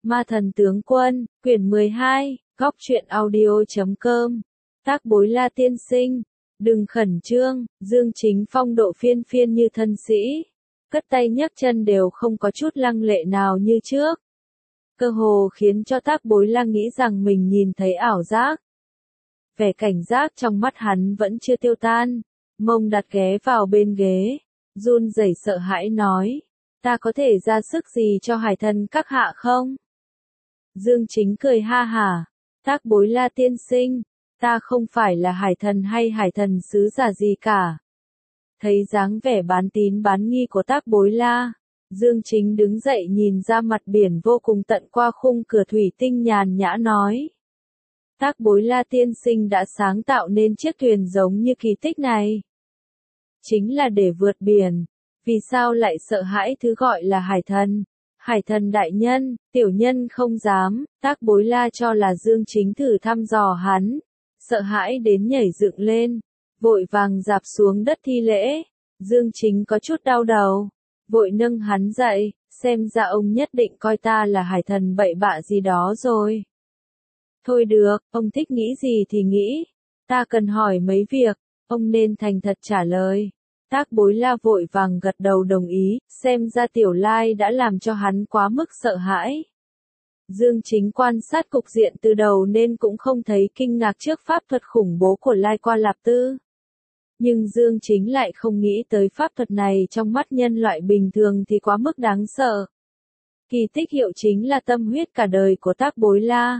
Ma thần tướng quân, quyển 12, góc truyện audio.com, tác bối La tiên sinh, đừng khẩn trương, Dương Chính phong độ phiên phiên như thân sĩ, cất tay nhấc chân đều không có chút lăng lệ nào như trước. Cơ hồ khiến cho tác bối La nghĩ rằng mình nhìn thấy ảo giác. Vẻ cảnh giác trong mắt hắn vẫn chưa tiêu tan, mông đặt ghé vào bên ghế, run rẩy sợ hãi nói, ta có thể ra sức gì cho hải thần các hạ không? Dương Chính cười ha hả, tác bối La tiên sinh, ta không phải là hải thần hay hải thần sứ giả gì cả. Thấy dáng vẻ bán tín bán nghi của tác bối La, Dương Chính đứng dậy nhìn ra mặt biển vô cùng tận qua khung cửa thủy tinh nhàn nhã nói. Tác bối La tiên sinh đã sáng tạo nên chiếc thuyền giống như kỳ tích này. Chính là để vượt biển, vì sao lại sợ hãi thứ gọi là hải thần? Hải thần đại nhân, tiểu nhân không dám, tác bối La cho là Dương Chính thử thăm dò hắn, sợ hãi đến nhảy dựng lên, vội vàng dạp xuống đất thi lễ. Dương Chính có chút đau đầu, vội nâng hắn dậy, xem ra ông nhất định coi ta là hải thần bậy bạ gì đó rồi. Thôi được, ông thích nghĩ gì thì nghĩ, ta cần hỏi mấy việc, ông nên thành thật trả lời. Tác bối La vội vàng gật đầu đồng ý, xem ra Tiểu Lai đã làm cho hắn quá mức sợ hãi. Dương Chính quan sát cục diện từ đầu nên cũng không thấy kinh ngạc trước pháp thuật khủng bố của Lai Qua Lạp Tư. Nhưng Dương Chính lại không nghĩ tới pháp thuật này trong mắt nhân loại bình thường thì quá mức đáng sợ. Kỳ tích hiệu chính là tâm huyết cả đời của tác bối La.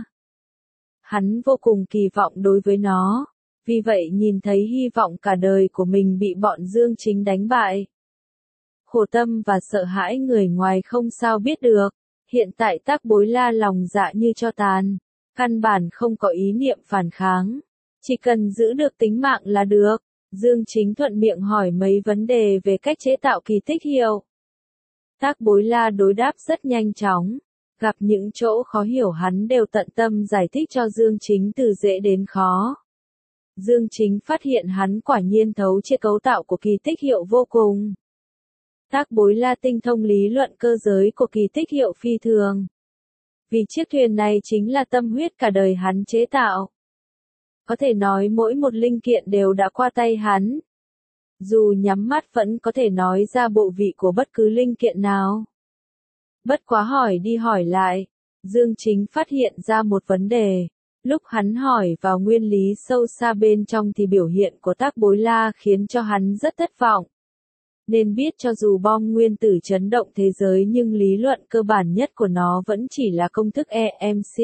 Hắn vô cùng kỳ vọng đối với nó, vì vậy nhìn thấy hy vọng cả đời của mình bị bọn Dương Chính đánh bại. Khổ tâm và sợ hãi người ngoài không sao biết được, hiện tại tác bối La lòng dạ như tro tàn, căn bản không có ý niệm phản kháng, chỉ cần giữ được tính mạng là được. Dương Chính thuận miệng hỏi mấy vấn đề về cách chế tạo kỳ tích hiệu. Tác bối La đối đáp rất nhanh chóng, gặp những chỗ khó hiểu hắn đều tận tâm giải thích cho Dương Chính từ dễ đến khó. Dương Chính phát hiện hắn quả nhiên thấu triệt cấu tạo của kỳ tích hiệu vô cùng. Tác bối La tinh thông lý luận cơ giới của kỳ tích hiệu phi thường. Vì chiếc thuyền này chính là tâm huyết cả đời hắn chế tạo. Có thể nói mỗi một linh kiện đều đã qua tay hắn. Dù nhắm mắt vẫn có thể nói ra bộ vị của bất cứ linh kiện nào. Bất quá hỏi đi hỏi lại, Dương Chính phát hiện ra một vấn đề. Lúc hắn hỏi vào nguyên lý sâu xa bên trong thì biểu hiện của tác bối La khiến cho hắn rất thất vọng. Nên biết cho dù bom nguyên tử chấn động thế giới nhưng lý luận cơ bản nhất của nó vẫn chỉ là công thức EMC.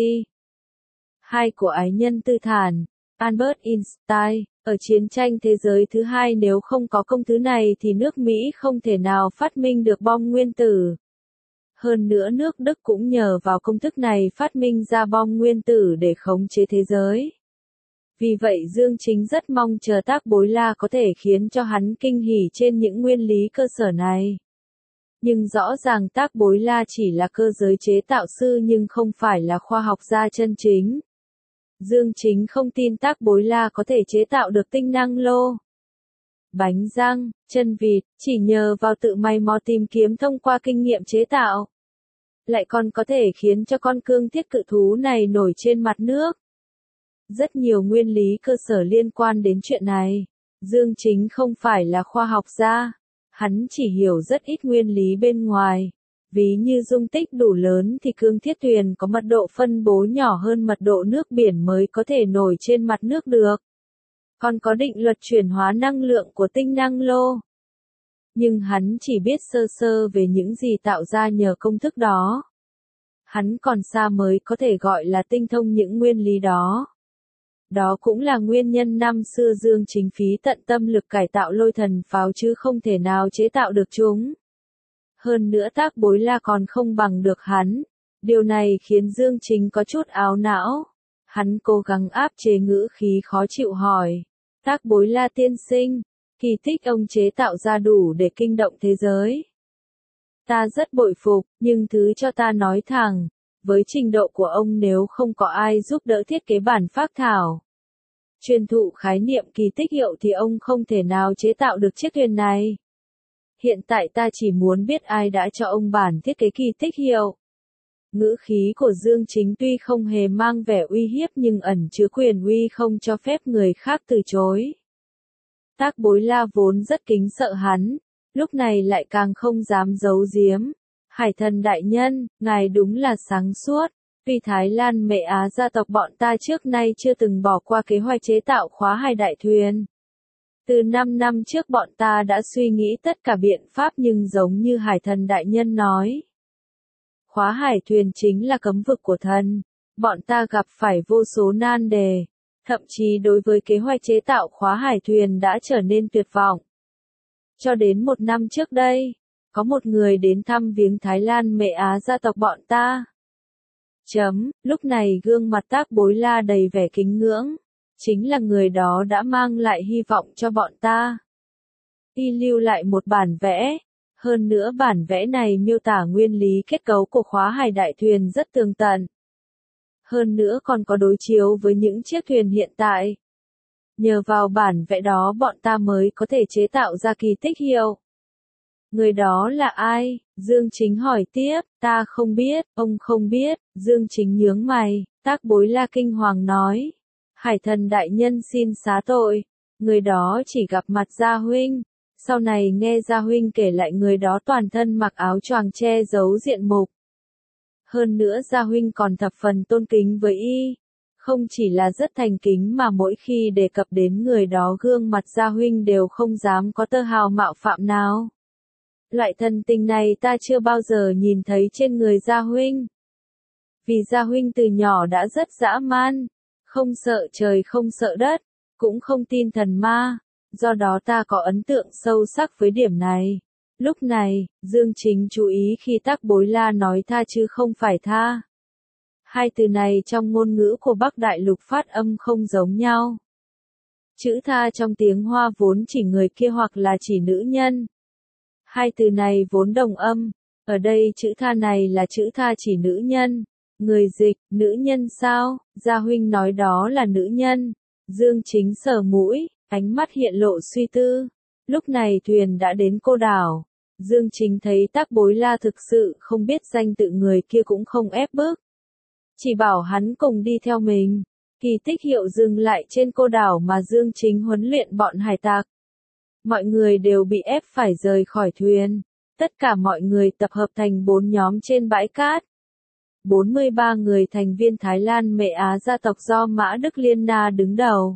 Hai của ái nhân tư thản, Albert Einstein, ở chiến tranh thế giới thứ hai nếu không có công thứ này thì nước Mỹ không thể nào phát minh được bom nguyên tử. Hơn nữa nước Đức cũng nhờ vào công thức này phát minh ra bom nguyên tử để khống chế thế giới. Vì vậy Dương Chính rất mong chờ tác bối La có thể khiến cho hắn kinh hỉ trên những nguyên lý cơ sở này. Nhưng rõ ràng tác bối La chỉ là cơ giới chế tạo sư nhưng không phải là khoa học gia chân chính. Dương Chính không tin tác bối La có thể chế tạo được tinh năng lô. Bánh răng, chân vịt, chỉ nhờ vào tự mày mò tìm kiếm thông qua kinh nghiệm chế tạo. Lại còn có thể khiến cho con cương thiết cự thú này nổi trên mặt nước. Rất nhiều nguyên lý cơ sở liên quan đến chuyện này. Dương Chính không phải là khoa học gia. Hắn chỉ hiểu rất ít nguyên lý bên ngoài. Ví như dung tích đủ lớn thì cương thiết thuyền có mật độ phân bố nhỏ hơn mật độ nước biển mới có thể nổi trên mặt nước được. Còn có định luật chuyển hóa năng lượng của tinh năng lô. Nhưng hắn chỉ biết sơ sơ về những gì tạo ra nhờ công thức đó. Hắn còn xa mới có thể gọi là tinh thông những nguyên lý đó. Đó cũng là nguyên nhân năm xưa Dương Chính phí tận tâm lực cải tạo lôi thần pháo chứ không thể nào chế tạo được chúng. Hơn nữa tác bối La còn không bằng được hắn. Điều này khiến Dương Chính có chút áo não. Hắn cố gắng áp chế ngữ khí khó chịu hỏi. Tác bối La tiên sinh, kỳ tích ông chế tạo ra đủ để kinh động thế giới. Ta rất bội phục, nhưng thứ cho ta nói thẳng, với trình độ của ông nếu không có ai giúp đỡ thiết kế bản phác thảo, truyền thụ khái niệm kỳ tích hiệu thì ông không thể nào chế tạo được chiếc thuyền này. Hiện tại ta chỉ muốn biết ai đã cho ông bản thiết kế kỳ tích hiệu. Ngữ khí của Dương Chính tuy không hề mang vẻ uy hiếp nhưng ẩn chứa quyền uy không cho phép người khác từ chối. Tác Bối La vốn rất kính sợ hắn, lúc này lại càng không dám giấu giếm. Hải thần đại nhân, ngài đúng là sáng suốt. Tuy Thái Lan Mệ Á gia tộc bọn ta trước nay chưa từng bỏ qua kế hoạch chế tạo khóa hải đại thuyền. Từ 5 năm trước bọn ta đã suy nghĩ tất cả biện pháp nhưng giống như hải thần đại nhân nói. Khóa hải thuyền chính là cấm vực của thần. Bọn ta gặp phải vô số nan đề. Thậm chí đối với kế hoạch chế tạo khóa hải thuyền đã trở nên tuyệt vọng. Cho đến 1 năm trước đây, có một người đến thăm viếng Thái Lan Mệ Á gia tộc bọn ta. Lúc này gương mặt Tác Bối La đầy vẻ kính ngưỡng. Chính là người đó đã mang lại hy vọng cho bọn ta. Y lưu lại một bản vẽ. Hơn nữa bản vẽ này miêu tả nguyên lý kết cấu của khóa hải đại thuyền rất tường tận. Hơn nữa còn có đối chiếu với những chiếc thuyền hiện tại. Nhờ vào bản vẽ đó bọn ta mới có thể chế tạo ra kỳ tích hiệu. Người đó là ai? Dương Chính hỏi tiếp, ta không biết, ông không biết, Dương Chính nhướng mày, Tác Bối La kinh hoàng nói. Hải thần đại nhân xin xá tội, người đó chỉ gặp mặt Gia Huynh. Sau này nghe Gia Huynh kể lại người đó toàn thân mặc áo choàng che giấu diện mục. Hơn nữa Gia Huynh còn thập phần tôn kính với y. Không chỉ là rất thành kính mà mỗi khi đề cập đến người đó gương mặt Gia Huynh đều không dám có tơ hào mạo phạm nào. Loại thần tình này ta chưa bao giờ nhìn thấy trên người Gia Huynh. Vì Gia Huynh từ nhỏ đã rất dã man, không sợ trời không sợ đất, cũng không tin thần ma, do đó ta có ấn tượng sâu sắc với điểm này. Lúc này, Dương Chính chú ý khi Tác Bối La nói tha chứ không phải tha. Hai từ này trong ngôn ngữ của Bắc Đại Lục phát âm không giống nhau. Chữ tha trong tiếng Hoa vốn chỉ người kia hoặc là chỉ nữ nhân. Hai từ này vốn đồng âm, ở đây chữ tha này là chữ tha chỉ nữ nhân. Người dịch, nữ nhân sao? Gia Huynh nói đó là nữ nhân. Dương Chính sờ mũi, ánh mắt hiện lộ suy tư. Lúc này thuyền đã đến cô đảo. Dương Chính thấy Tác Bối La thực sự không biết danh tự người kia cũng không ép bức. Chỉ bảo hắn cùng đi theo mình. Kỳ tích hiệu dừng lại trên cô đảo mà Dương Chính huấn luyện bọn hải tặc. Mọi người đều bị ép phải rời khỏi thuyền. Tất cả mọi người tập hợp thành 4 nhóm trên bãi cát. 43 người thành viên Thái Lan Mệ Á gia tộc do Mã Đức Liên Na đứng đầu.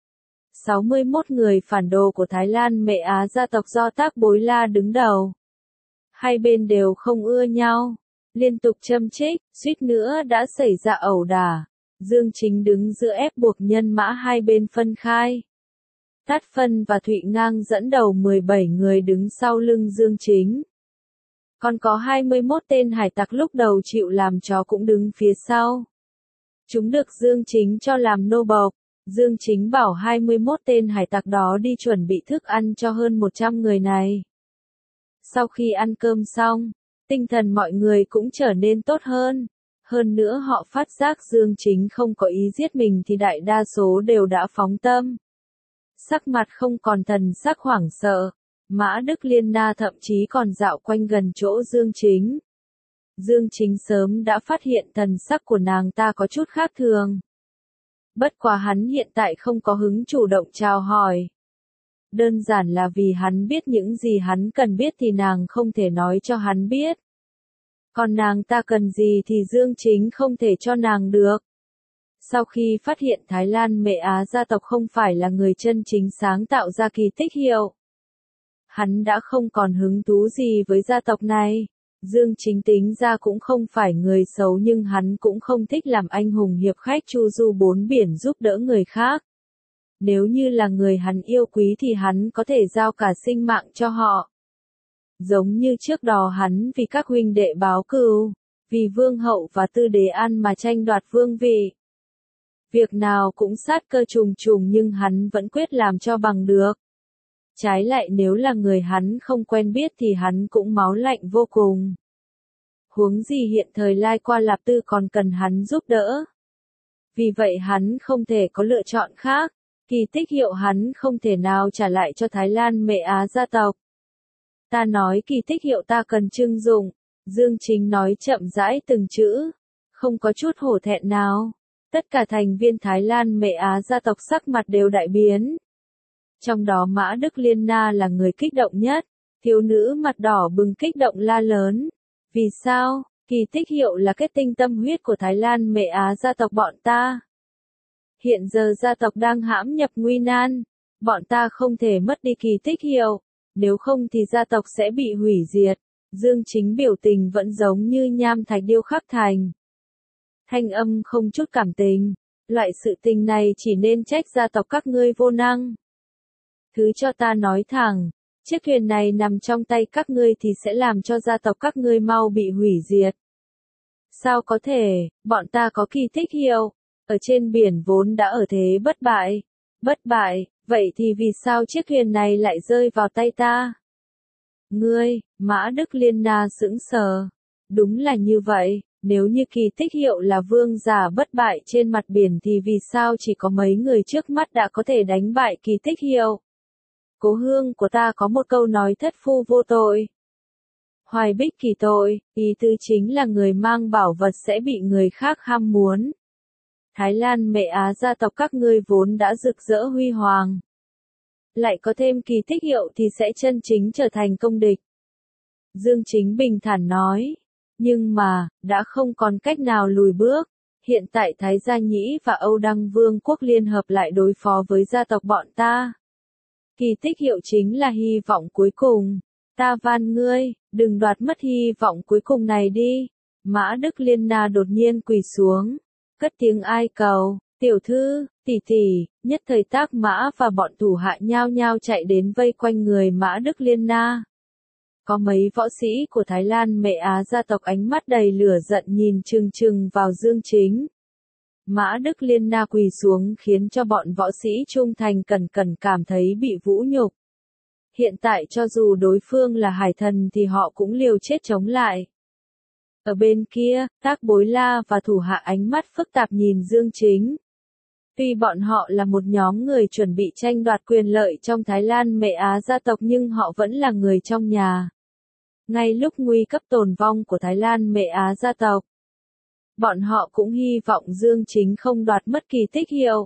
61 người phản đồ của Thái Lan Mệ Á gia tộc do Tác Bối La đứng đầu. Hai bên đều không ưa nhau, liên tục châm chích, suýt nữa đã xảy ra ẩu đả. Dương Chính đứng giữa ép buộc nhân mã hai bên phân khai. Tát Phân và Thụy Ngang dẫn đầu 17 người đứng sau lưng Dương Chính. Còn có 21 tên hải tặc lúc đầu chịu làm chó cũng đứng phía sau. Chúng được Dương Chính cho làm nô bộc. Dương Chính bảo 21 tên hải tặc đó đi chuẩn bị thức ăn cho hơn 100 người này. Sau khi ăn cơm xong, tinh thần mọi người cũng trở nên tốt hơn. Hơn nữa họ phát giác Dương Chính không có ý giết mình thì đại đa số đều đã phóng tâm. Sắc mặt không còn thần sắc hoảng sợ. Mã Đức Liên Na thậm chí còn dạo quanh gần chỗ Dương Chính. Dương Chính sớm đã phát hiện thần sắc của nàng ta có chút khác thường. Bất quá hắn hiện tại không có hứng chủ động chào hỏi. Đơn giản là vì hắn biết những gì hắn cần biết thì nàng không thể nói cho hắn biết. Còn nàng ta cần gì thì Dương Chính không thể cho nàng được. Sau khi phát hiện Thái Lan Mệ Á gia tộc không phải là người chân chính sáng tạo ra kỳ tích hiệu, hắn đã không còn hứng thú gì với gia tộc này. Dương Chính tính ra cũng không phải người xấu nhưng hắn cũng không thích làm anh hùng hiệp khách chu du bốn biển giúp đỡ người khác. Nếu như là người hắn yêu quý thì hắn có thể giao cả sinh mạng cho họ. Giống như trước đó hắn vì các huynh đệ báo cừu, vì vương hậu và tư đế an mà tranh đoạt vương vị. Việc nào cũng sát cơ trùng trùng nhưng hắn vẫn quyết làm cho bằng được. Trái lại nếu là người hắn không quen biết thì hắn cũng máu lạnh vô cùng. Huống gì hiện thời Lai Qua Lạp Tư còn cần hắn giúp đỡ. Vì vậy hắn không thể có lựa chọn khác. Kỳ tích hiệu hắn không thể nào trả lại cho Thái Lan Mệ Á gia tộc. Ta nói kỳ tích hiệu ta cần trưng dụng, Dương Chính nói chậm rãi từng chữ, không có chút hổ thẹn nào. Tất cả thành viên Thái Lan Mệ Á gia tộc sắc mặt đều đại biến. Trong đó Mã Đức Liên Na là người kích động nhất, thiếu nữ mặt đỏ bừng kích động la lớn. Vì sao? Kỳ tích hiệu là kết tinh tâm huyết của Thái Lan Mệ Á gia tộc bọn ta. Hiện giờ gia tộc đang hãm nhập nguy nan, bọn ta không thể mất đi kỳ tích hiệu, nếu không thì gia tộc sẽ bị hủy diệt. Dương Chính biểu tình vẫn giống như nham thạch điêu khắc thành. Thanh âm không chút cảm tình, loại sự tình này chỉ nên trách gia tộc các ngươi vô năng. Thứ cho ta nói thẳng, chiếc thuyền này nằm trong tay các ngươi thì sẽ làm cho gia tộc các ngươi mau bị hủy diệt. Sao có thể, bọn ta có kỳ tích hiệu, ở trên biển vốn đã ở thế bất bại. Bất bại, vậy thì vì sao chiếc thuyền này lại rơi vào tay ta? Ngươi, Mã Đức Liên Na sững sờ. Đúng là như vậy, nếu như kỳ tích hiệu là vương giả bất bại trên mặt biển thì vì sao chỉ có mấy người trước mắt đã có thể đánh bại kỳ tích hiệu? Cố hương của ta có một câu nói thất phu vô tội. Hoài bích kỳ tội, ý tứ chính là người mang bảo vật sẽ bị người khác ham muốn. Thái Lan Mệ Á gia tộc các ngươi vốn đã rực rỡ huy hoàng. Lại có thêm kỳ tích hiệu thì sẽ chân chính trở thành công địch. Dương Chính bình thản nói. Nhưng mà, đã không còn cách nào lùi bước. Hiện tại Thái Gia Nhĩ và Âu Đăng Vương quốc liên hợp lại đối phó với gia tộc bọn ta. Kỳ tích hiệu chính là hy vọng cuối cùng. Ta van ngươi, đừng đoạt mất hy vọng cuối cùng này đi. Mã Đức Liên Na đột nhiên quỳ xuống, cất tiếng ai cầu, tiểu thư, tỷ tỷ, nhất thời Tác Mã và bọn thủ hạ nhao nhao chạy đến vây quanh người Mã Đức Liên Na. Có mấy võ sĩ của Thái Lan Mệ Á gia tộc ánh mắt đầy lửa giận nhìn chừng chừng vào Dương Chính. Mã Đức Liên Na quỳ xuống khiến cho bọn võ sĩ trung thành cẩn cẩn cảm thấy bị vũ nhục. Hiện tại cho dù đối phương là hải thần thì họ cũng liều chết chống lại. Ở bên kia, Tác Bối La và thủ hạ ánh mắt phức tạp nhìn Dương Chính. Tuy bọn họ là một nhóm người chuẩn bị tranh đoạt quyền lợi trong Thái Lan Mệ Á gia tộc nhưng họ vẫn là người trong nhà. Ngay lúc nguy cấp tồn vong của Thái Lan Mệ Á gia tộc, bọn họ cũng hy vọng Dương Chính không đoạt mất kỳ tích hiệu.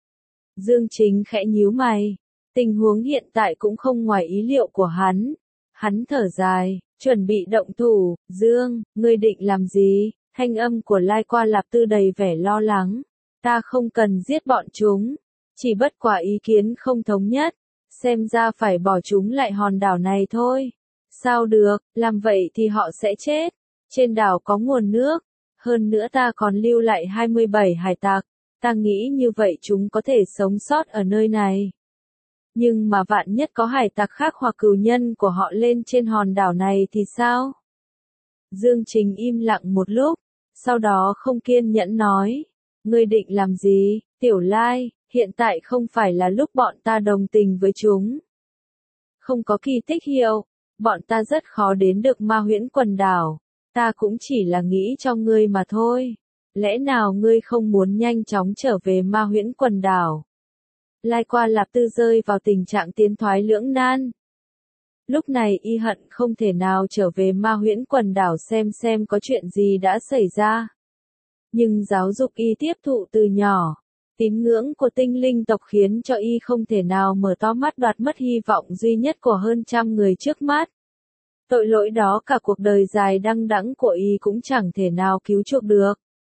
Dương Chính khẽ nhíu mày. Tình huống hiện tại cũng không ngoài ý liệu của hắn. Hắn thở dài, chuẩn bị động thủ. Dương, ngươi định làm gì? Thanh âm của Lai Qua Lạp Tư đầy vẻ lo lắng. Ta không cần giết bọn chúng. Chỉ bất quả ý kiến không thống nhất. Xem ra phải bỏ chúng lại hòn đảo này thôi. Sao được, làm vậy thì họ sẽ chết. Trên đảo có nguồn nước. Hơn nữa ta còn lưu lại 27 hải tặc. Ta nghĩ như vậy chúng có thể sống sót ở nơi này. Nhưng mà vạn nhất có hải tặc khác hoặc cừu nhân của họ lên trên hòn đảo này thì sao? Dương Chính im lặng một lúc, sau đó không kiên nhẫn nói. Ngươi định làm gì, Tiểu Lai, hiện tại không phải là lúc bọn ta đồng tình với chúng. Không có kỳ tích hiệu, bọn ta rất khó đến được Ma Huyễn quần đảo. Ta cũng chỉ là nghĩ cho ngươi mà thôi. Lẽ nào ngươi không muốn nhanh chóng trở về Ma Huyễn quần đảo? Lai Qua Lạp Tư rơi vào tình trạng tiến thoái lưỡng nan. Lúc này y hận không thể nào trở về Ma Huyễn quần đảo xem có chuyện gì đã xảy ra. Nhưng giáo dục y tiếp thụ từ nhỏ, tín ngưỡng của tinh linh tộc khiến cho y không thể nào mở to mắt đoạt mất hy vọng duy nhất của hơn trăm người trước mắt. Tội lỗi đó cả cuộc đời dài đăng đẵng của y cũng chẳng thể nào cứu chuộc được.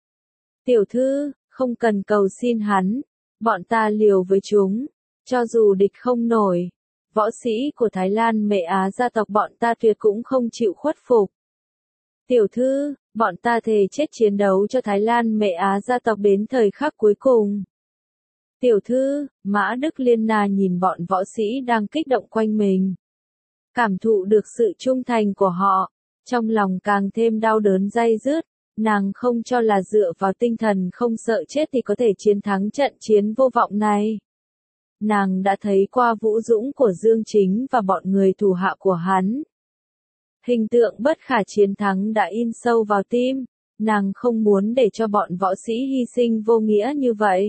Tiểu thư, không cần cầu xin hắn. Bọn ta liều với chúng, cho dù địch không nổi, võ sĩ của Thái Lan Mệ Á gia tộc bọn ta tuyệt cũng không chịu khuất phục. Tiểu thư, bọn ta thề chết chiến đấu cho Thái Lan Mệ Á gia tộc đến thời khắc cuối cùng. Tiểu thư, Mã Đức Liên Na nhìn bọn võ sĩ đang kích động quanh mình. Cảm thụ được sự trung thành của họ, trong lòng càng thêm đau đớn day dứt. Nàng không cho là dựa vào tinh thần không sợ chết thì có thể chiến thắng trận chiến vô vọng này. Nàng đã thấy qua vũ dũng của Dương Chính và bọn người thủ hạ của hắn. Hình tượng bất khả chiến thắng đã in sâu vào tim, nàng không muốn để cho bọn võ sĩ hy sinh vô nghĩa như vậy.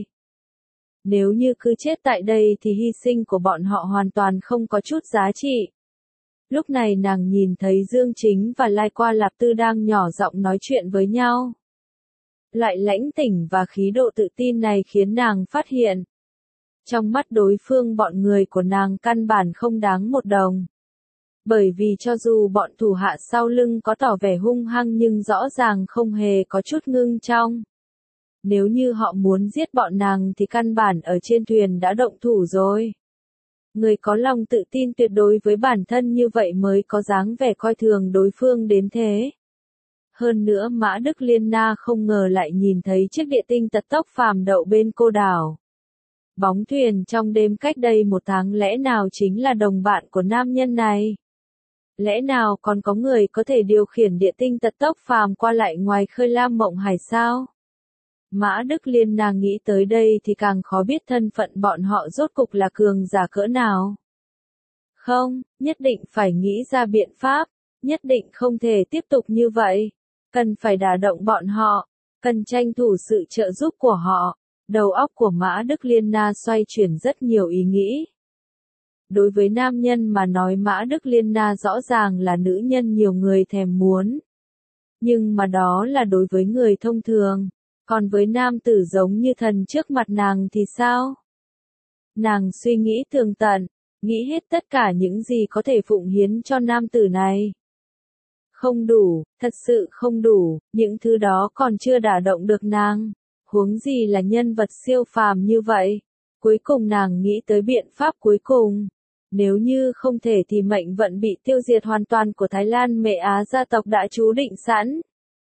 Nếu như cứ chết tại đây thì hy sinh của bọn họ hoàn toàn không có chút giá trị. Lúc này nàng nhìn thấy Dương Chính và Lai Qua Lạp Tư đang nhỏ giọng nói chuyện với nhau. Loại lãnh tỉnh và khí độ tự tin này khiến nàng phát hiện. Trong mắt đối phương bọn người của nàng căn bản không đáng một đồng. Bởi vì cho dù bọn thủ hạ sau lưng có tỏ vẻ hung hăng nhưng rõ ràng không hề có chút ngưng trong. Nếu như họ muốn giết bọn nàng thì căn bản ở trên thuyền đã động thủ rồi. Người có lòng tự tin tuyệt đối với bản thân như vậy mới có dáng vẻ coi thường đối phương đến thế. Hơn nữa Mã Đức Liên Na không ngờ lại nhìn thấy chiếc địa tinh tật tốc phàm đậu bên cô đảo. Bóng thuyền trong đêm cách đây 1 tháng lẽ nào chính là đồng bạn của nam nhân này? Lẽ nào còn có người có thể điều khiển địa tinh tật tốc phàm qua lại ngoài khơi Lam Mộng Hải sao? Mã Đức Liên Na nghĩ tới đây thì càng khó biết thân phận bọn họ rốt cục là cường giả cỡ nào. Không, nhất định phải nghĩ ra biện pháp, nhất định không thể tiếp tục như vậy. Cần phải đả động bọn họ, cần tranh thủ sự trợ giúp của họ. Đầu óc của Mã Đức Liên Na xoay chuyển rất nhiều ý nghĩ. Đối với nam nhân mà nói Mã Đức Liên Na rõ ràng là nữ nhân nhiều người thèm muốn. Nhưng mà đó là đối với người thông thường. Còn với nam tử giống như thần trước mặt nàng thì sao? Nàng suy nghĩ tường tận, nghĩ hết tất cả những gì có thể phụng hiến cho nam tử này. Không đủ, thật sự không đủ, những thứ đó còn chưa đả động được nàng. Huống gì là nhân vật siêu phàm như vậy. Cuối cùng nàng nghĩ tới biện pháp cuối cùng. Nếu như không thể thì mệnh vận bị tiêu diệt hoàn toàn của Thái Lan Mệ Á gia tộc đã chú định sẵn.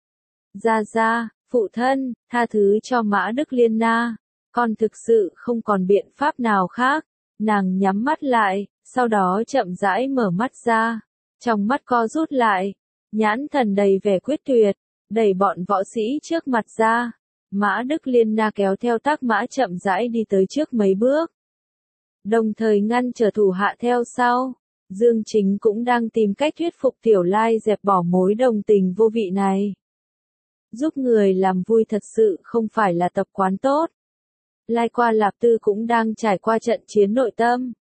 Gia, phụ thân, tha thứ cho Mã Đức Liên Na. Con thực sự không còn biện pháp nào khác. Nàng nhắm mắt lại, sau đó chậm rãi mở mắt ra. Trong mắt co rút lại, nhãn thần đầy vẻ quyết tuyệt, đẩy bọn võ sĩ trước mặt ra. Mã Đức Liên Na kéo theo Tác Mã chậm rãi đi tới trước mấy bước. Đồng thời ngăn trở thủ hạ theo sau. Dương Chính cũng đang tìm cách thuyết phục Tiểu Lai dẹp bỏ mối đồng tình vô vị này. Giúp người làm vui thật sự không phải là tập quán tốt. Lai Qua Lạp Tư cũng đang trải qua trận chiến nội tâm.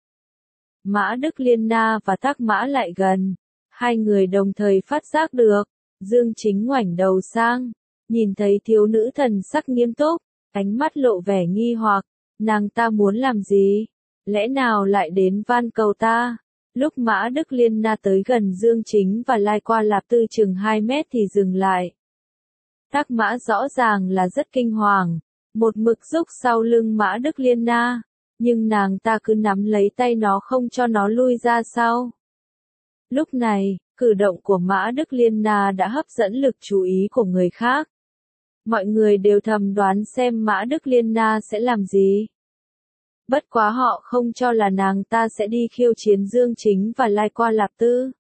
Mã Đức Liên Na và Tác Mã lại gần. Hai người đồng thời phát giác được. Dương Chính ngoảnh đầu sang. Nhìn thấy thiếu nữ thần sắc nghiêm túc. Ánh mắt lộ vẻ nghi hoặc. Nàng ta muốn làm gì? Lẽ nào lại đến van cầu ta? Lúc Mã Đức Liên Na tới gần Dương Chính và Lai Qua Lạp Tư chừng 2 mét thì dừng lại. Tác Mã rõ ràng là rất kinh hoàng. Một mực rúc sau lưng Mã Đức Liên Na. Nhưng nàng ta cứ nắm lấy tay nó không cho nó lui ra sau. Lúc này, cử động của Mã Đức Liên Na đã hấp dẫn lực chú ý của người khác. Mọi người đều thầm đoán xem Mã Đức Liên Na sẽ làm gì. Bất quá họ không cho là nàng ta sẽ đi khiêu chiến Dương Chính và Lai Qua Lạp Tư.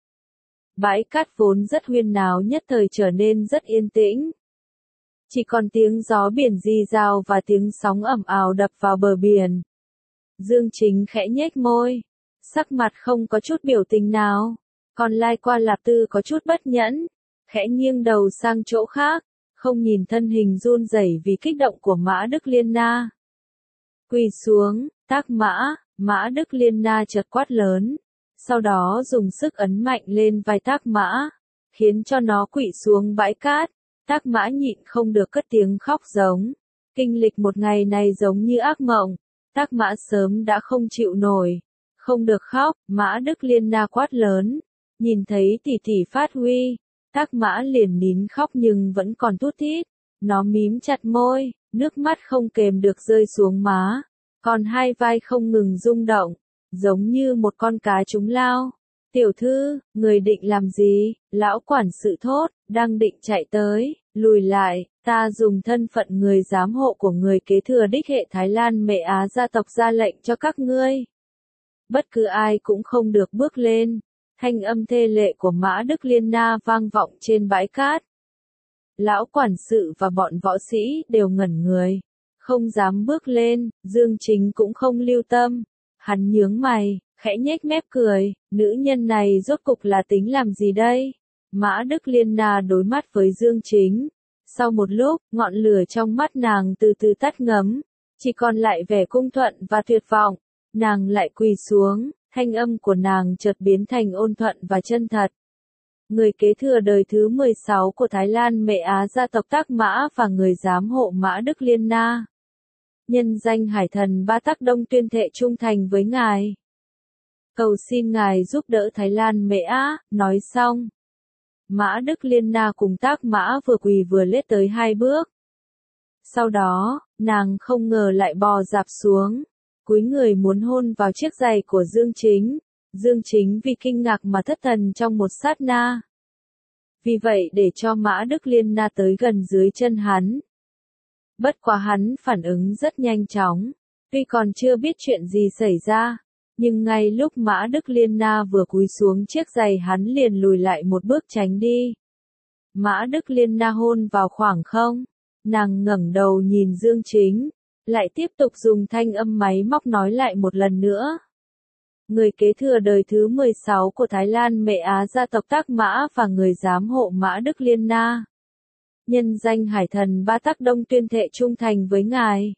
Bãi cát vốn rất huyên náo nhất thời trở nên rất yên tĩnh. Chỉ còn tiếng gió biển rì rào và tiếng sóng ầm ào đập vào bờ biển. Dương Chính khẽ nhếch môi, sắc mặt không có chút biểu tình nào. Còn Lai Qua Lạp Tư có chút bất nhẫn, khẽ nghiêng đầu sang chỗ khác, không nhìn thân hình run rẩy vì kích động của Mã Đức Liên Na. Quỳ xuống, Tác Mã, Mã Đức Liên Na chợt quát lớn, sau đó dùng sức ấn mạnh lên vai Tác Mã, khiến cho nó quỵ xuống bãi cát. Tác Mã nhịn không được cất tiếng khóc giống. Kinh lịch một ngày này giống như ác mộng. Tác Mã sớm đã không chịu nổi. Không được khóc, Mã Đức Liên Na quát lớn. Nhìn thấy tỷ tỷ phát huy, Tác Mã liền nín khóc nhưng vẫn còn thút thít. Nó mím chặt môi, nước mắt không kềm được rơi xuống má. Còn hai vai không ngừng rung động, giống như một con cá trúng lao. Tiểu thư, người định làm gì? Lão quản sự thốt, đang định chạy tới, lùi lại, ta dùng thân phận người giám hộ của người kế thừa đích hệ Thái Lan Mệ Á gia tộc ra lệnh cho các ngươi. Bất cứ ai cũng không được bước lên. Thanh âm thê lệ của Mã Đức Liên Na vang vọng trên bãi cát. Lão quản sự và bọn võ sĩ đều ngẩn người, không dám bước lên. Dương Chính cũng không lưu tâm. Hắn nhướng mày, khẽ nhếch mép cười, nữ nhân này rốt cục là tính làm gì đây? Mã Đức Liên Na đối mắt với Dương Chính. Sau một lúc, ngọn lửa trong mắt nàng từ từ tắt ngấm, chỉ còn lại vẻ cung thuận và tuyệt vọng. Nàng lại quỳ xuống, thanh âm của nàng chợt biến thành ôn thuận và chân thật. Người kế thừa đời thứ 16 của Thái Lan Mệ Á gia tộc Tác Mã và người giám hộ Mã Đức Liên Na. Nhân danh Hải Thần Ba Tắc Đông tuyên thệ trung thành với ngài. Cầu xin ngài giúp đỡ Thái Lan Mệ Á, nói xong. Mã Đức Liên Na cùng Tác Mã vừa quỳ vừa lết tới 2 bước. Sau đó, nàng không ngờ lại bò dạp xuống, cúi người muốn hôn vào chiếc giày của Dương Chính. Dương Chính vì kinh ngạc mà thất thần trong một sát na. Vì vậy để cho Mã Đức Liên Na tới gần dưới chân hắn. Bất quá hắn phản ứng rất nhanh chóng, tuy còn chưa biết chuyện gì xảy ra, nhưng ngay lúc Mã Đức Liên Na vừa cúi xuống chiếc giày hắn liền lùi lại một bước tránh đi. Mã Đức Liên Na hôn vào khoảng không, nàng ngẩng đầu nhìn Dương Chính, lại tiếp tục dùng thanh âm máy móc nói lại một lần nữa. Người kế thừa đời thứ 16 của Thái Lan Mệ Á gia tộc Tác Mã và người giám hộ Mã Đức Liên Na. Nhân danh Hải Thần Ba Tắc Đông tuyên thệ trung thành với ngài.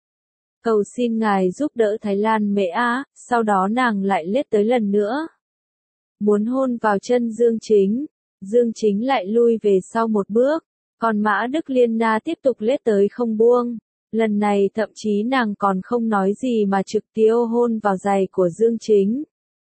Cầu xin ngài giúp đỡ Thái Lan Mệ Á, sau đó nàng lại lết tới lần nữa. Muốn hôn vào chân Dương Chính, Dương Chính lại lui về sau một bước, còn Mã Đức Liên Na tiếp tục lết tới không buông. Lần này thậm chí nàng còn không nói gì mà trực tiếp hôn vào giày của Dương Chính.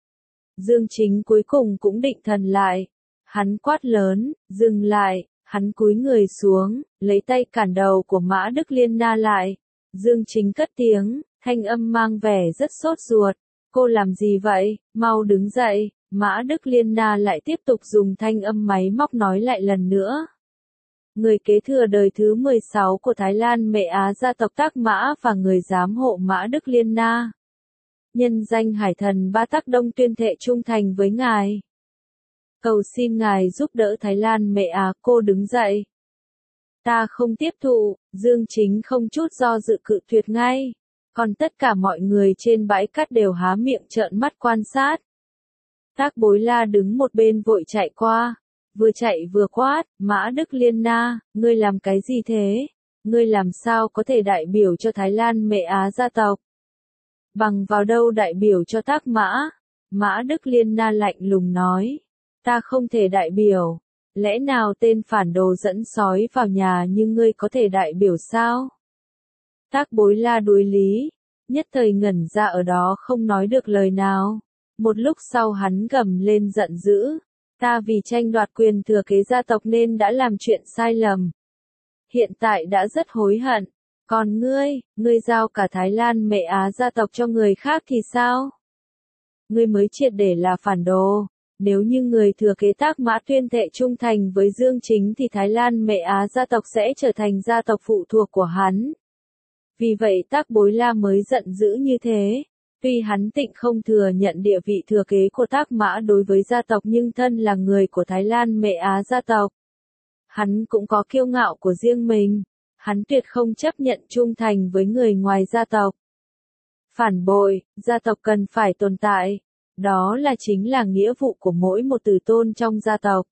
Dương Chính cuối cùng cũng định thần lại. Hắn quát lớn, dừng lại, hắn cúi người xuống, lấy tay cản đầu của Mã Đức Liên Na lại. Dương Chính cất tiếng, thanh âm mang vẻ rất sốt ruột. Cô làm gì vậy, mau đứng dậy. Mã Đức Liên Na lại tiếp tục dùng thanh âm máy móc nói lại lần nữa. Người kế thừa đời thứ 16 của Thái Lan Mệ Á gia tộc Tác Mã và người giám hộ Mã Đức Liên Na. Nhân danh Hải Thần Ba Tắc Đông tuyên thệ trung thành với ngài. Cầu xin ngài giúp đỡ Thái Lan Mệ Á, cô đứng dậy. Ta không tiếp thụ, Dương Chính không chút do dự cự tuyệt ngay. Còn tất cả mọi người trên bãi cát đều há miệng trợn mắt quan sát. Tác Bối La đứng một bên vội chạy qua. Vừa chạy vừa quát, Mã Đức Liên Na, ngươi làm cái gì thế? Ngươi làm sao có thể đại biểu cho Thái Lan Mệ Á gia tộc? Bằng vào đâu đại biểu cho Tác Mã? Mã Đức Liên Na lạnh lùng nói, ta không thể đại biểu. Lẽ nào tên phản đồ dẫn sói vào nhà nhưng ngươi có thể đại biểu sao? Tác Bối La đuối lý, nhất thời ngẩn ra ở đó không nói được lời nào. Một lúc sau hắn gầm lên giận dữ. Ta vì tranh đoạt quyền thừa kế gia tộc nên đã làm chuyện sai lầm. Hiện tại đã rất hối hận. Còn ngươi giao cả Thái Lan Mệ Á gia tộc cho người khác thì sao? Ngươi mới triệt để là phản đồ. Nếu như người thừa kế Tác Mã tuyên thệ trung thành với Dương Chính thì Thái Lan Mệ Á gia tộc sẽ trở thành gia tộc phụ thuộc của hắn. Vì vậy Tác Bối La mới giận dữ như thế. Tuy hắn tịnh không thừa nhận địa vị thừa kế của Tác Mã đối với gia tộc nhưng thân là người của Thái Lan Mệ Á gia tộc. Hắn cũng có kiêu ngạo của riêng mình. Hắn tuyệt không chấp nhận trung thành với người ngoài gia tộc. Phản bội, gia tộc cần phải tồn tại. Đó là chính là nghĩa vụ của mỗi một tử tôn trong gia tộc.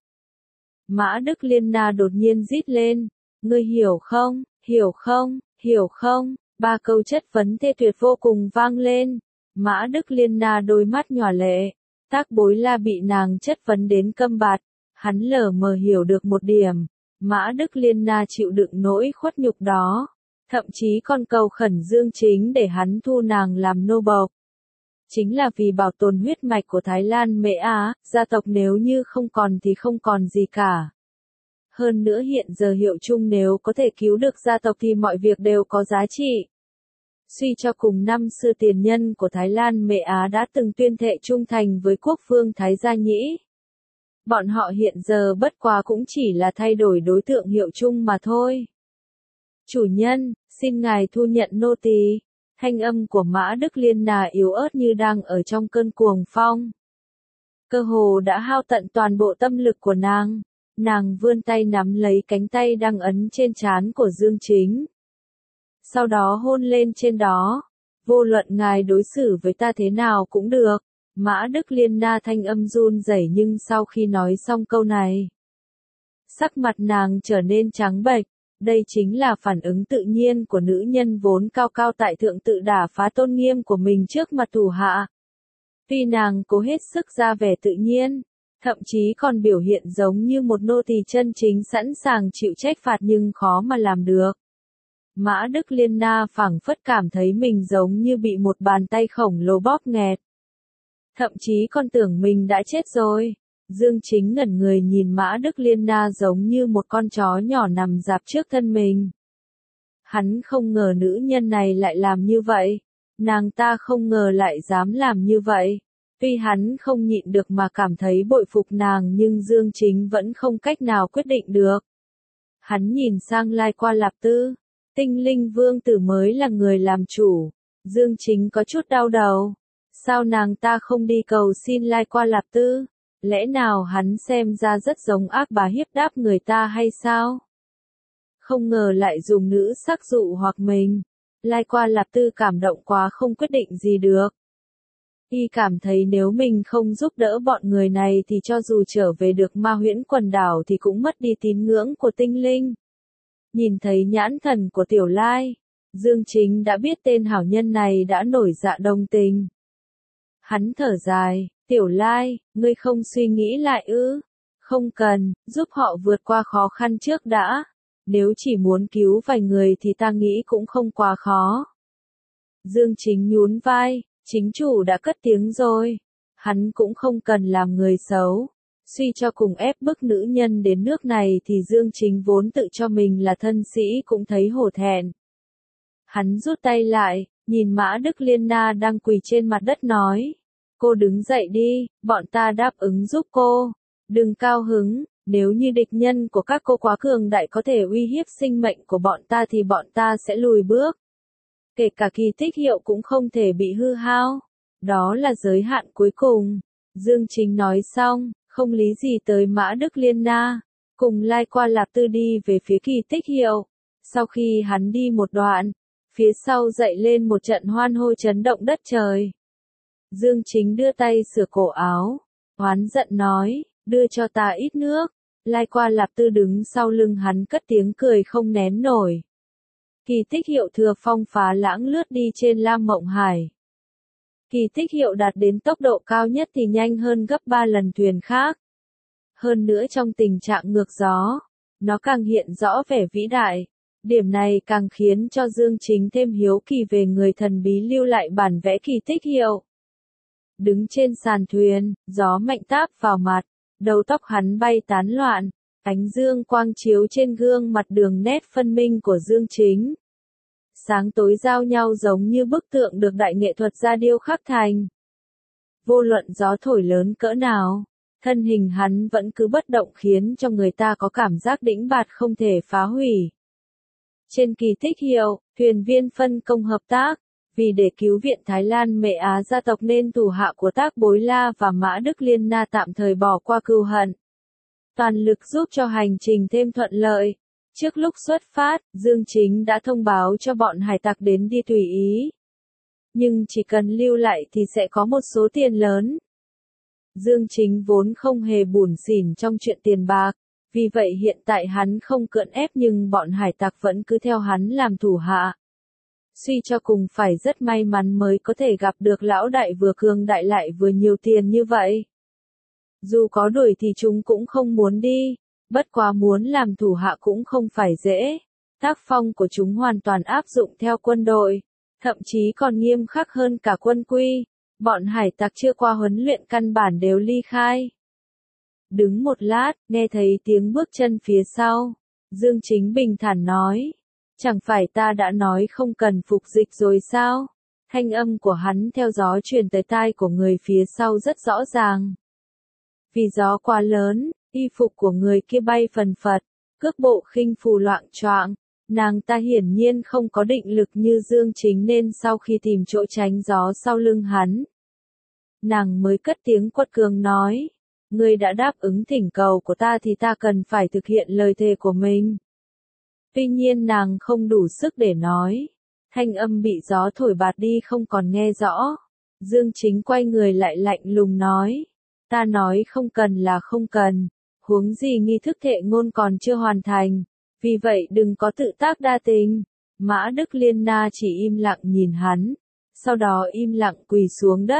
Mã Đức Liên Na đột nhiên rít lên. Ngươi hiểu không, hiểu không, hiểu không? 3 câu chất vấn thê tuyệt vô cùng vang lên. Mã Đức Liên Na đôi mắt nhòa lệ. Tác Bối La bị nàng chất vấn đến câm bặt. Hắn lờ mờ hiểu được một điểm. Mã Đức Liên Na chịu đựng nỗi khuất nhục đó. Thậm chí còn cầu khẩn Dương Chính để hắn thu nàng làm nô bộc. Chính là vì bảo tồn huyết mạch của Thái Lan Mệ Á, gia tộc nếu như không còn thì không còn gì cả. Hơn nữa hiện giờ Hiệu Chung nếu có thể cứu được gia tộc thì mọi việc đều có giá trị. Suy cho cùng năm xưa tiền nhân của Thái Lan Mệ Á đã từng tuyên thệ trung thành với quốc vương Thái Gia Nhĩ. Bọn họ hiện giờ bất quá cũng chỉ là thay đổi đối tượng Hiệu Chung mà thôi. Chủ nhân, xin ngài thu nhận nô tỳ. Thanh âm của Mã Đức Liên Na yếu ớt như đang ở trong cơn cuồng phong. Cơ hồ đã hao tận toàn bộ tâm lực của nàng. Nàng vươn tay nắm lấy cánh tay đang ấn trên trán của Dương Chính. Sau đó hôn lên trên đó. Vô luận ngài đối xử với ta thế nào cũng được. Mã Đức Liên Na thanh âm run rẩy nhưng sau khi nói xong câu này. Sắc mặt nàng trở nên trắng bệch. Đây chính là phản ứng tự nhiên của nữ nhân vốn cao cao tại thượng tự đả phá tôn nghiêm của mình trước mặt thủ hạ. Tuy nàng cố hết sức ra vẻ tự nhiên, thậm chí còn biểu hiện giống như một nô tỳ chân chính sẵn sàng chịu trách phạt nhưng khó mà làm được. Mã Đức Liên Na phảng phất cảm thấy mình giống như bị một bàn tay khổng lồ bóp nghẹt. Thậm chí còn tưởng mình đã chết rồi. Dương Chính ngẩn người nhìn Mã Đức Liên Na giống như một con chó nhỏ nằm rạp trước thân mình. Hắn không ngờ nữ nhân này lại làm như vậy. Nàng ta không ngờ lại dám làm như vậy. Tuy hắn không nhịn được mà cảm thấy bội phục nàng nhưng Dương Chính vẫn không cách nào quyết định được. Hắn nhìn sang Lai Qua Lạp Tư. Tinh linh vương tử mới là người làm chủ. Dương Chính có chút đau đầu. Sao nàng ta không đi cầu xin Lai Qua Lạp Tư? Lẽ nào hắn xem ra rất giống ác bá hiếp đáp người ta hay sao? Không ngờ lại dùng nữ sắc dụ hoặc mình. Lai Qua Lạp Tư cảm động quá không quyết định gì được. Y cảm thấy nếu mình không giúp đỡ bọn người này thì cho dù trở về được Ma Huyễn quần đảo thì cũng mất đi tín ngưỡng của tinh linh. Nhìn thấy nhãn thần của Tiểu Lai, Dương Chính đã biết tên hảo nhân này đã nổi dạ đồng tình. Hắn thở dài, Tiểu Lai, ngươi không suy nghĩ lại ư? Không cần, giúp họ vượt qua khó khăn trước đã. Nếu chỉ muốn cứu vài người thì ta nghĩ cũng không quá khó. Dương Chính nhún vai, chính chủ đã cất tiếng rồi. Hắn cũng không cần làm người xấu. Suy cho cùng ép bức nữ nhân đến nước này thì Dương Chính vốn tự cho mình là thân sĩ cũng thấy hổ thẹn. Hắn rút tay lại, nhìn Mã Đức Liên Na đang quỳ trên mặt đất nói. Cô đứng dậy đi, bọn ta đáp ứng giúp cô. Đừng cao hứng, nếu như địch nhân của các cô quá cường đại có thể uy hiếp sinh mệnh của bọn ta thì bọn ta sẽ lùi bước. Kể cả kỳ tích hiệu cũng không thể bị hư hao. Đó là giới hạn cuối cùng. Dương Chính nói xong, không lý gì tới Mã Đức Liên Na. Cùng Lai Qua Lạp Tư đi về phía kỳ tích hiệu. Sau khi hắn đi một đoạn, phía sau dậy lên một trận hoan hô chấn động đất trời. Dương Chính đưa tay sửa cổ áo, oán giận nói, đưa cho ta ít nước. Lai Qua Lạp Tư đứng sau lưng hắn cất tiếng cười không nén nổi. Kỳ tích hiệu thừa phong phá lãng lướt đi trên Lam Mộng Hải. Kỳ tích hiệu đạt đến tốc độ cao nhất thì nhanh hơn gấp 3 lần thuyền khác. Hơn nữa trong tình trạng ngược gió, nó càng hiện rõ vẻ vĩ đại. Điểm này càng khiến cho Dương Chính thêm hiếu kỳ về người thần bí lưu lại bản vẽ kỳ tích hiệu. Đứng trên sàn thuyền, gió mạnh táp vào mặt, đầu tóc hắn bay tán loạn, ánh dương quang chiếu trên gương mặt đường nét phân minh của Dương Chính. Sáng tối giao nhau giống như bức tượng được đại nghệ thuật gia điêu khắc thành. Vô luận gió thổi lớn cỡ nào, thân hình hắn vẫn cứ bất động khiến cho người ta có cảm giác đĩnh bạt không thể phá hủy. Trên kỳ tích hiệu, thuyền viên phân công hợp tác. Vì để cứu viện Thái Lan Mệ Á gia tộc nên thủ hạ của Tác Bối La và Mã Đức Liên Na tạm thời bỏ qua cừu hận. Toàn lực giúp cho hành trình thêm thuận lợi. Trước lúc xuất phát, Dương Chính đã thông báo cho bọn hải tặc đến đi tùy ý. Nhưng chỉ cần lưu lại thì sẽ có một số tiền lớn. Dương Chính vốn không hề bủn xỉn trong chuyện tiền bạc. Vì vậy hiện tại hắn không cưỡng ép nhưng bọn hải tặc vẫn cứ theo hắn làm thủ hạ. Suy cho cùng phải rất may mắn mới có thể gặp được lão đại vừa cường đại lại vừa nhiều tiền như vậy. Dù có đuổi thì chúng cũng không muốn đi, bất quá muốn làm thủ hạ cũng không phải dễ. Tác phong của chúng hoàn toàn áp dụng theo quân đội, thậm chí còn nghiêm khắc hơn cả quân quy. Bọn hải tặc chưa qua huấn luyện căn bản đều ly khai. Đứng một lát, nghe thấy tiếng bước chân phía sau. Dương Chính bình thản nói. Chẳng phải ta đã nói không cần phục dịch rồi sao? Thanh âm của hắn theo gió truyền tới tai của người phía sau rất rõ ràng. Vì gió quá lớn, y phục của người kia bay phần phật, cước bộ khinh phù loạng choạng. Nàng ta hiển nhiên không có định lực như Dương Chính nên sau khi tìm chỗ tránh gió sau lưng hắn. Nàng mới cất tiếng quật cường nói. Ngươi đã đáp ứng thỉnh cầu của ta thì ta cần phải thực hiện lời thề của mình. Tuy nhiên nàng không đủ sức để nói. Thanh âm bị gió thổi bạt đi không còn nghe rõ. Dương Chính quay người lại lạnh lùng nói. Ta nói không cần là không cần. Huống gì nghi thức thệ ngôn còn chưa hoàn thành. Vì vậy đừng có tự tác đa tình. Mã Đức Liên Na chỉ im lặng nhìn hắn. Sau đó im lặng quỳ xuống đất.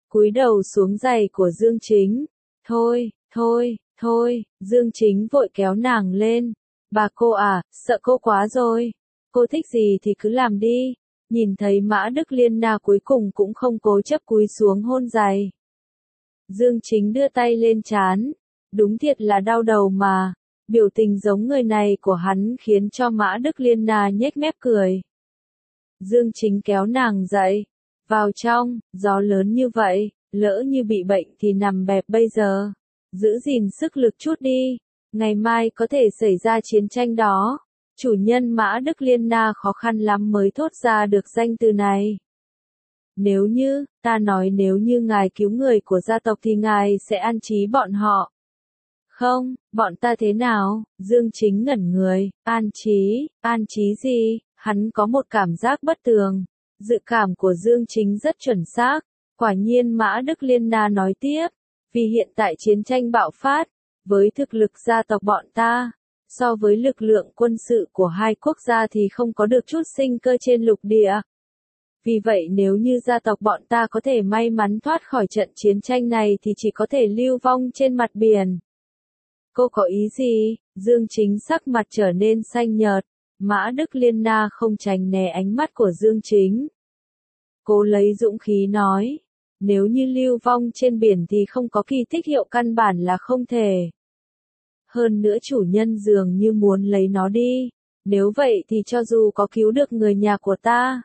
cúi đầu xuống giày của Dương Chính. Thôi, thôi, thôi, Dương Chính vội kéo nàng lên. Bà cô à, sợ cô quá rồi. Cô thích gì thì cứ làm đi. Nhìn thấy Mã Đức Liên Na cuối cùng cũng không cố chấp cúi xuống hôn giày. Dương Chính đưa tay lên trán. Đúng thiệt là đau đầu mà. Biểu tình giống người này của hắn khiến cho Mã Đức Liên Na nhếch mép cười. Dương Chính kéo nàng dậy. Vào trong, gió lớn như vậy, lỡ như bị bệnh thì nằm bẹp bây giờ. Giữ gìn sức lực chút đi. Ngày mai có thể xảy ra chiến tranh đó. Chủ nhân Mã Đức Liên Na khó khăn lắm mới thốt ra được danh từ này. Nếu như, ta nói nếu như ngài cứu người của gia tộc thì ngài sẽ an trí bọn họ. Không, bọn ta thế nào? Dương Chính ngẩn người, an trí gì? Hắn có một cảm giác bất tường. Dự cảm của Dương Chính rất chuẩn xác. Quả nhiên Mã Đức Liên Na nói tiếp. Vì hiện tại chiến tranh bạo phát, với thực lực gia tộc bọn ta, so với lực lượng quân sự của hai quốc gia thì không có được chút sinh cơ trên lục địa. Vì vậy nếu như gia tộc bọn ta có thể may mắn thoát khỏi trận chiến tranh này thì chỉ có thể lưu vong trên mặt biển. Cô có ý gì? Dương Chính sắc mặt trở nên xanh nhợt. Mã Đức Liên Na không tránh né ánh mắt của Dương Chính. Cô lấy dũng khí nói. Nếu như lưu vong trên biển thì không có kỳ tích hiệu căn bản là không thể. Hơn nữa chủ nhân dường như muốn lấy nó đi. Nếu vậy thì cho dù có cứu được người nhà của ta,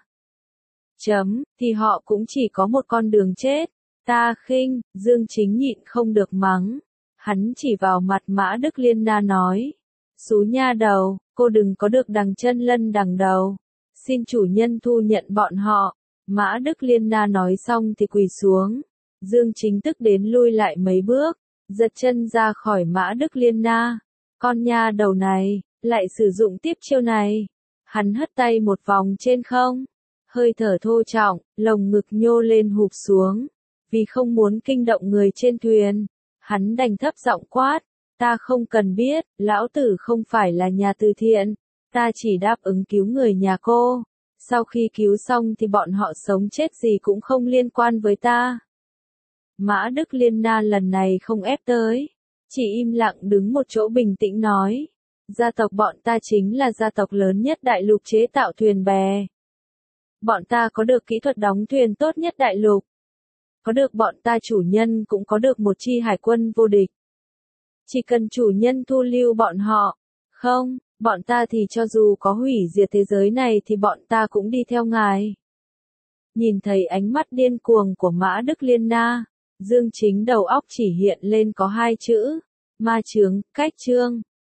thì họ cũng chỉ có một con đường chết. Ta khinh, Dương Chính nhịn không được mắng. Hắn chỉ vào mặt Mã Đức Liên Na nói. Xú nha đầu, cô đừng có được đằng chân lân đằng đầu. Xin chủ nhân thu nhận bọn họ. Mã Đức Liên Na nói xong thì quỳ xuống. Dương Chính tức đến lui lại mấy bước, giật chân ra khỏi Mã Đức Liên Na. Con nha đầu này, lại sử dụng tiếp chiêu này. Hắn hất tay một vòng trên không. Hơi thở thô trọng, lồng ngực nhô lên hụp xuống. Vì không muốn kinh động người trên thuyền, hắn đành thấp giọng quát. Ta không cần biết, lão tử không phải là nhà từ thiện. Ta chỉ đáp ứng cứu người nhà cô. Sau khi cứu xong thì bọn họ sống chết gì cũng không liên quan với ta. Mã Đức Liên Na lần này không ép tới. Chỉ im lặng đứng một chỗ bình tĩnh nói. Gia tộc bọn ta chính là gia tộc lớn nhất đại lục chế tạo thuyền bè. Bọn ta có được kỹ thuật đóng thuyền tốt nhất đại lục. Có được bọn ta chủ nhân cũng có được một chi hải quân vô địch. Chỉ cần chủ nhân thu lưu bọn họ. Không, bọn ta thì cho dù có hủy diệt thế giới này thì bọn ta cũng đi theo ngài. Nhìn thấy ánh mắt điên cuồng của Mã Đức Liên Na, Dương Chính đầu óc chỉ hiện lên có hai chữ. Ma chướng, cách trương.